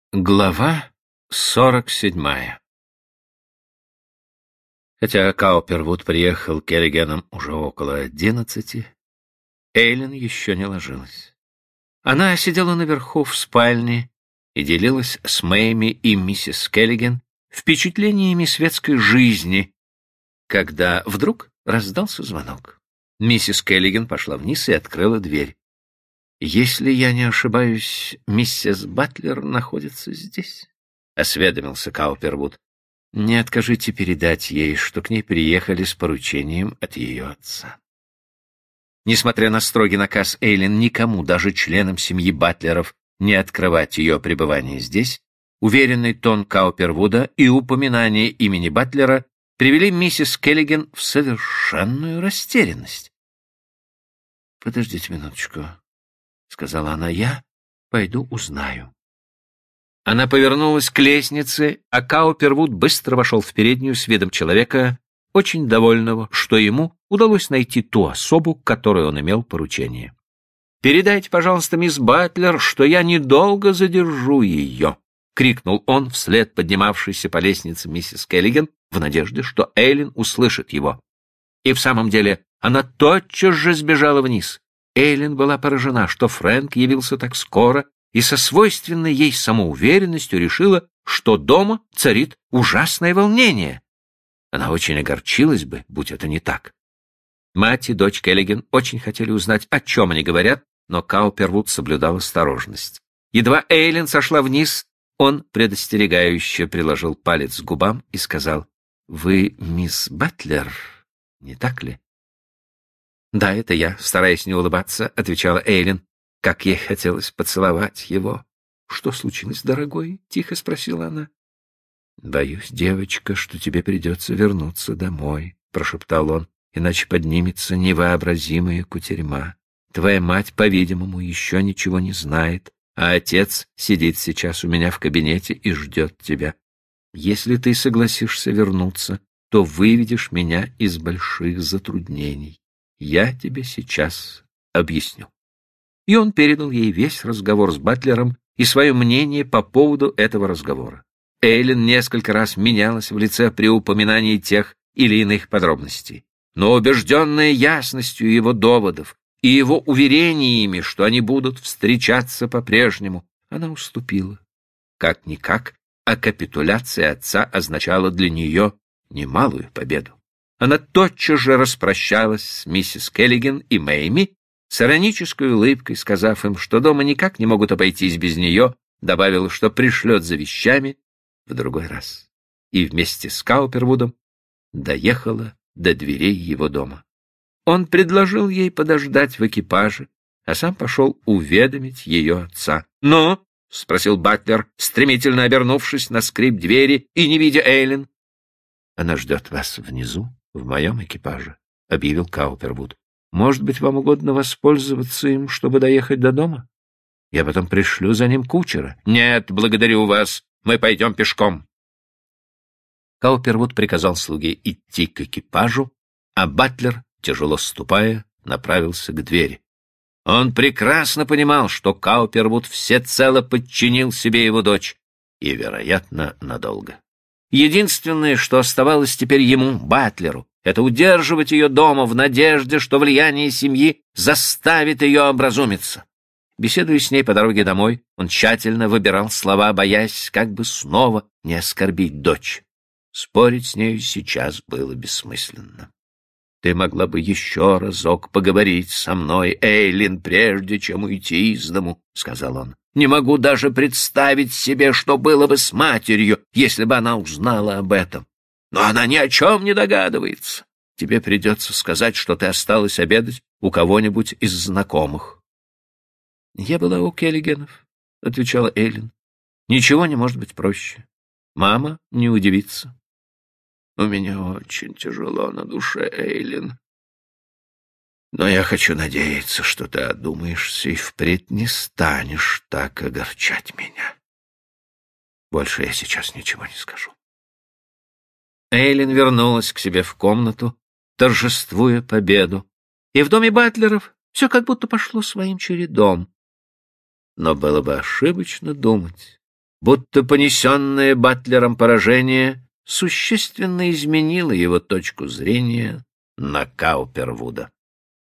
Глава 47. Хотя Каупервуд приехал к Керригенам уже около 11, Эйлин еще не ложилась. Она сидела наверху в спальне и делилась с Мэйми и миссис Келлиган впечатлениями светской жизни, когда вдруг раздался звонок. Миссис Келлиган пошла вниз и открыла дверь. «Если я не ошибаюсь, миссис Батлер находится здесь?» — осведомился Каупервуд. «Не откажите передать ей, что к ней приехали с поручением от ее отца». Несмотря на строгий наказ Эйлин никому, даже членам семьи Батлеров, не открывать ее пребывание здесь, уверенный тон Каупервуда и упоминание имени Батлера привели миссис Келлиган в совершенную растерянность. «Подождите минуточку», — сказала она, — «я пойду узнаю». Она повернулась к лестнице, а Каупервуд быстро вошел в переднюю с видом человека, очень довольного, что ему удалось найти ту особу, к которой он имел поручение. «Передайте, пожалуйста, мисс Батлер, что я недолго задержу ее», — крикнул он вслед поднимавшейся по лестнице миссис Келлиган в надежде, что Эйлин услышит его. И в самом деле она тотчас же сбежала вниз. Эйлин была поражена, что Фрэнк явился так скоро, и со свойственной ей самоуверенностью решила, что дома царит ужасное волнение. Она очень огорчилась бы, будь это не так. Мать и дочь Келлиган очень хотели узнать, о чем они говорят, но Каупервуд соблюдал осторожность. Едва Эйлин сошла вниз, он предостерегающе приложил палец к губам и сказал: «Вы мисс Батлер, не так ли?» «Да, это я», — стараясь не улыбаться, отвечала Эйлин. Как ей хотелось поцеловать его. «Что случилось, дорогой?» — тихо спросила она. «Боюсь, девочка, что тебе придется вернуться домой», — прошептал он, «иначе поднимется невообразимая кутерьма. Твоя мать, по-видимому, еще ничего не знает, а отец сидит сейчас у меня в кабинете и ждет тебя. Если ты согласишься вернуться, то выведешь меня из больших затруднений. Я тебе сейчас объясню». И он передал ей весь разговор с Батлером и свое мнение по поводу этого разговора. Эйлин несколько раз менялась в лице при упоминании тех или иных подробностей, но убежденная ясностью его доводов и его уверениями, что они будут встречаться по-прежнему, она уступила. Как-никак, а капитуляция отца означала для нее немалую победу. Она тотчас же распрощалась с миссис Келлиган и Мэйми, с иронической улыбкой, сказав им, что дома никак не могут обойтись без нее, добавила, что пришлет за вещами в другой раз. И вместе с Каупервудом доехала до дверей его дома. Он предложил ей подождать в экипаже, а сам пошел уведомить ее отца. «Ну?» — спросил Батлер, стремительно обернувшись на скрип двери и не видя Эйлин. «Она ждет вас внизу, в моем экипаже», — объявил Каупервуд. «Может быть, вам угодно воспользоваться им, чтобы доехать до дома? Я потом пришлю за ним кучера». «Нет, благодарю вас, мы пойдем пешком». Каупервуд приказал слуге идти к экипажу, а Батлер, тяжело ступая, направился к двери. Он прекрасно понимал, что Каупервуд всецело подчинил себе его дочь, и, вероятно, надолго. Единственное, что оставалось теперь ему, Батлеру, это удерживать ее дома в надежде, что влияние семьи заставит ее образумиться. Беседуя с ней по дороге домой, он тщательно выбирал слова, боясь как бы снова не оскорбить дочь. Спорить с нею сейчас было бессмысленно. «Ты могла бы еще разок поговорить со мной, Эйлин, прежде чем уйти из дому», — сказал он. «Не могу даже представить себе, что было бы с матерью, если бы она узнала об этом. Но она ни о чем не догадывается. Тебе придется сказать, что ты осталась обедать у кого-нибудь из знакомых». «Я была у Келлигенов», — отвечала Эйлин. «Ничего не может быть проще. Мама не удивится». «У меня очень тяжело на душе, Эйлин. Но я хочу надеяться, что ты одумаешься и впредь не станешь так огорчать меня. Больше я сейчас ничего не скажу». Эйлин вернулась к себе в комнату, торжествуя победу, и в доме Батлеров все как будто пошло своим чередом. Но было бы ошибочно думать, будто понесенное Батлером поражение существенно изменило его точку зрения на Каупервуда.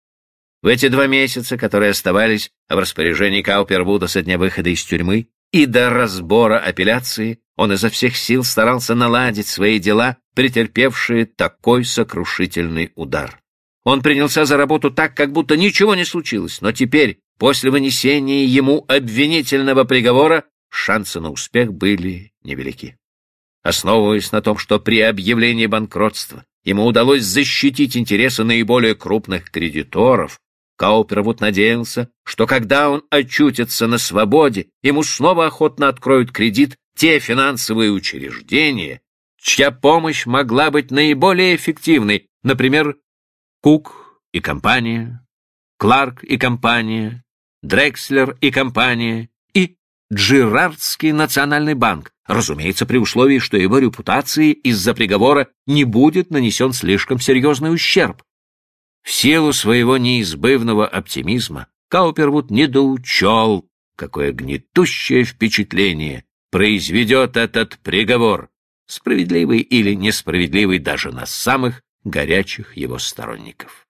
В эти 2 месяца, которые оставались в распоряжении Каупервуда со дня выхода из тюрьмы и до разбора апелляции, он изо всех сил старался наладить свои дела, претерпевшие такой сокрушительный удар. Он принялся за работу так, как будто ничего не случилось, но теперь, после вынесения ему обвинительного приговора, шансы на успех были невелики. Основываясь на том, что при объявлении банкротства ему удалось защитить интересы наиболее крупных кредиторов, Каупервуд надеялся, что когда он очутится на свободе, ему снова охотно откроют кредит те финансовые учреждения, чья помощь могла быть наиболее эффективной, например, Кук и компания, Кларк и компания, Дрекслер и компания и Джерардский национальный банк, разумеется, при условии, что его репутации из-за приговора не будет нанесен слишком серьезный ущерб. В силу своего неизбывного оптимизма Каупервуд недоучел, какое гнетущее впечатление произведет этот приговор, справедливый или несправедливый даже на самых горячих его сторонников.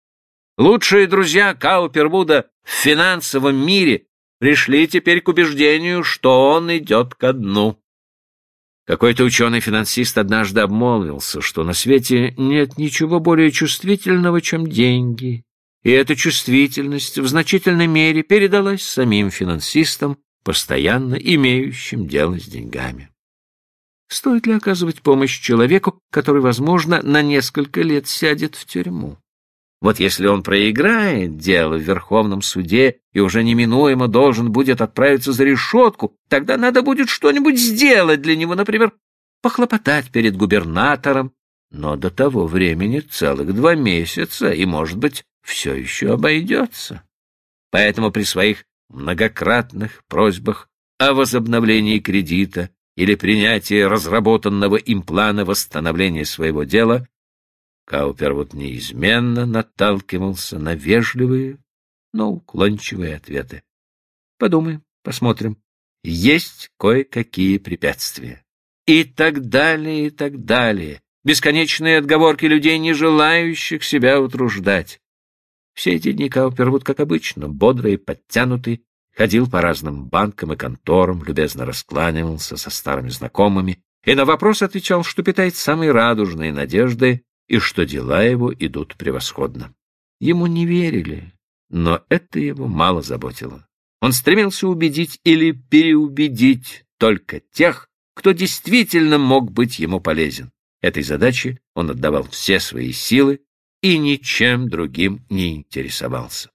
Лучшие друзья Каупервуда в финансовом мире пришли теперь к убеждению, что он идет ко дну. Какой-то ученый-финансист однажды обмолвился, что на свете нет ничего более чувствительного, чем деньги, и эта чувствительность в значительной мере передалась самим финансистам, постоянно имеющим дело с деньгами. Стоит ли оказывать помощь человеку, который, возможно, на несколько лет сядет в тюрьму? Вот если он проиграет дело в Верховном суде и уже неминуемо должен будет отправиться за решетку, тогда надо будет что-нибудь сделать для него, например, похлопотать перед губернатором, но до того времени целых 2 месяца, и, может быть, все еще обойдется. Поэтому при своих многократных просьбах о возобновлении кредита или принятии разработанного им плана восстановления своего дела Каупервуд неизменно наталкивался на вежливые, но уклончивые ответы. Подумаем, посмотрим. Есть кое-какие препятствия. И так далее, и так далее. Бесконечные отговорки людей, не желающих себя утруждать. Все эти дни Каупервуд, как обычно, бодрый и подтянутый, ходил по разным банкам и конторам, любезно раскланивался со старыми знакомыми и на вопрос отвечал, что питает самые радужные надежды и что дела его идут превосходно. Ему не верили, но это его мало заботило. Он стремился убедить или переубедить только тех, кто действительно мог быть ему полезен. Этой задаче он отдавал все свои силы и ничем другим не интересовался.